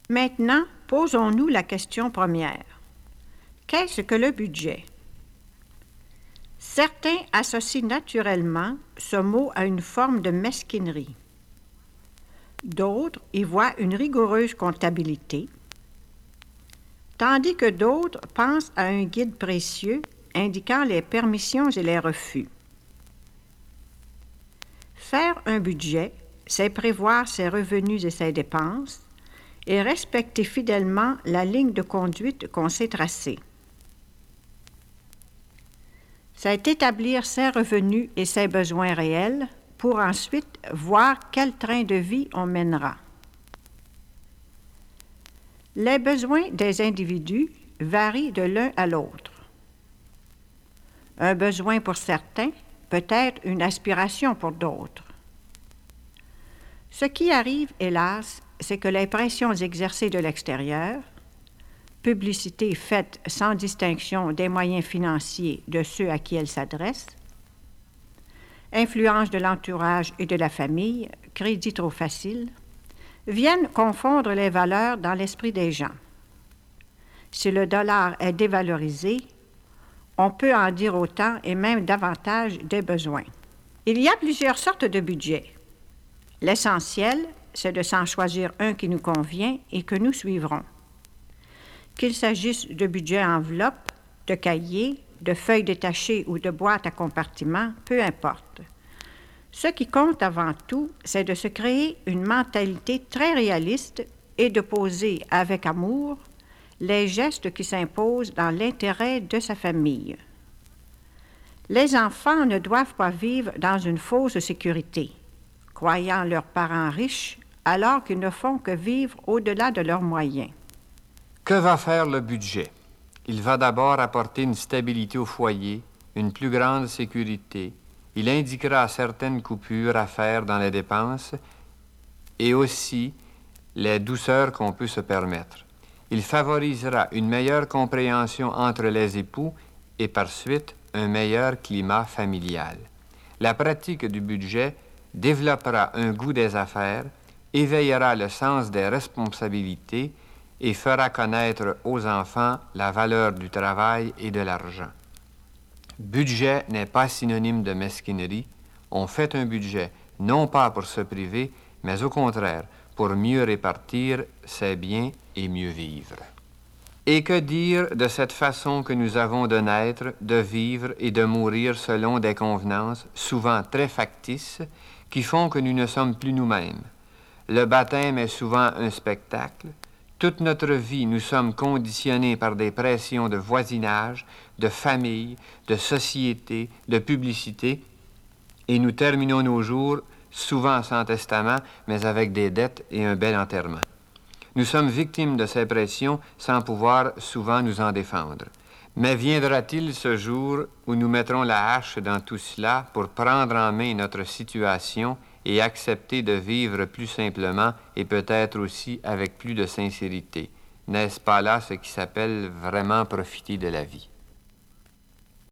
Maintenant, posons-nous la question première. Qu'est-ce que le budget? Certains associent naturellement ce mot à une forme de mesquinerie. D'autres y voient une rigoureuse comptabilité, tandis que d'autres pensent à un guide précieux indiquant les permissions et les refus. Faire un budget, c'est prévoir ses revenus et ses dépenses et respecter fidèlement la ligne de conduite qu'on s'est tracée. C'est établir ses revenus et ses besoins réels pour ensuite voir quel train de vie on mènera. Les besoins des individus varient de l'un à l'autre. Un besoin pour certains peut être une aspiration pour d'autres. Ce qui arrive, hélas, c'est que les pressions exercées de l'extérieur, publicité faite sans distinction des moyens financiers de ceux à qui elle s'adresse, influence de l'entourage et de la famille, crédit trop facile, viennent confondre les valeurs dans l'esprit des gens. Si le dollar est dévalorisé, on peut en dire autant et même davantage des besoins. Il y a plusieurs sortes de budgets. L'essentiel, c'est de s'en choisir un qui nous convient et que nous suivrons. Qu'il s'agisse de budget enveloppe, de cahiers, de feuilles détachées ou de boîtes à compartiments, peu importe. Ce qui compte avant tout, c'est de se créer une mentalité très réaliste et de poser avec amour les gestes qui s'imposent dans l'intérêt de sa famille. Les enfants ne doivent pas vivre dans une fausse sécurité, croyant leurs parents riches alors qu'ils ne font que vivre au-delà de leurs moyens. Que va faire le budget? Il va d'abord apporter une stabilité au foyer, une plus grande sécurité. Il indiquera certaines coupures à faire dans les dépenses et aussi les douceurs qu'on peut se permettre. Il favorisera une meilleure compréhension entre les époux et par suite un meilleur climat familial. La pratique du budget développera un goût des affaires, éveillera le sens des responsabilités et fera connaître aux enfants la valeur du travail et de l'argent. Budget n'est pas synonyme de mesquinerie. On fait un budget non pas pour se priver, mais au contraire, pour mieux répartir ses biens et mieux vivre. Et que dire de cette façon que nous avons de naître, de vivre et de mourir selon des convenances, souvent très factices, qui font que nous ne sommes plus nous-mêmes. Le baptême est souvent un spectacle. Toute notre vie, nous sommes conditionnés par des pressions de voisinage, de famille, de société, de publicité, et nous terminons nos jours souvent sans testament, mais avec des dettes et un bel enterrement. Nous sommes victimes de ces pressions sans pouvoir souvent nous en défendre. Mais viendra-t-il ce jour où nous mettrons la hache dans tout cela pour prendre en main notre situation et accepter de vivre plus simplement et peut-être aussi avec plus de sincérité? N'est-ce pas là ce qui s'appelle vraiment profiter de la vie?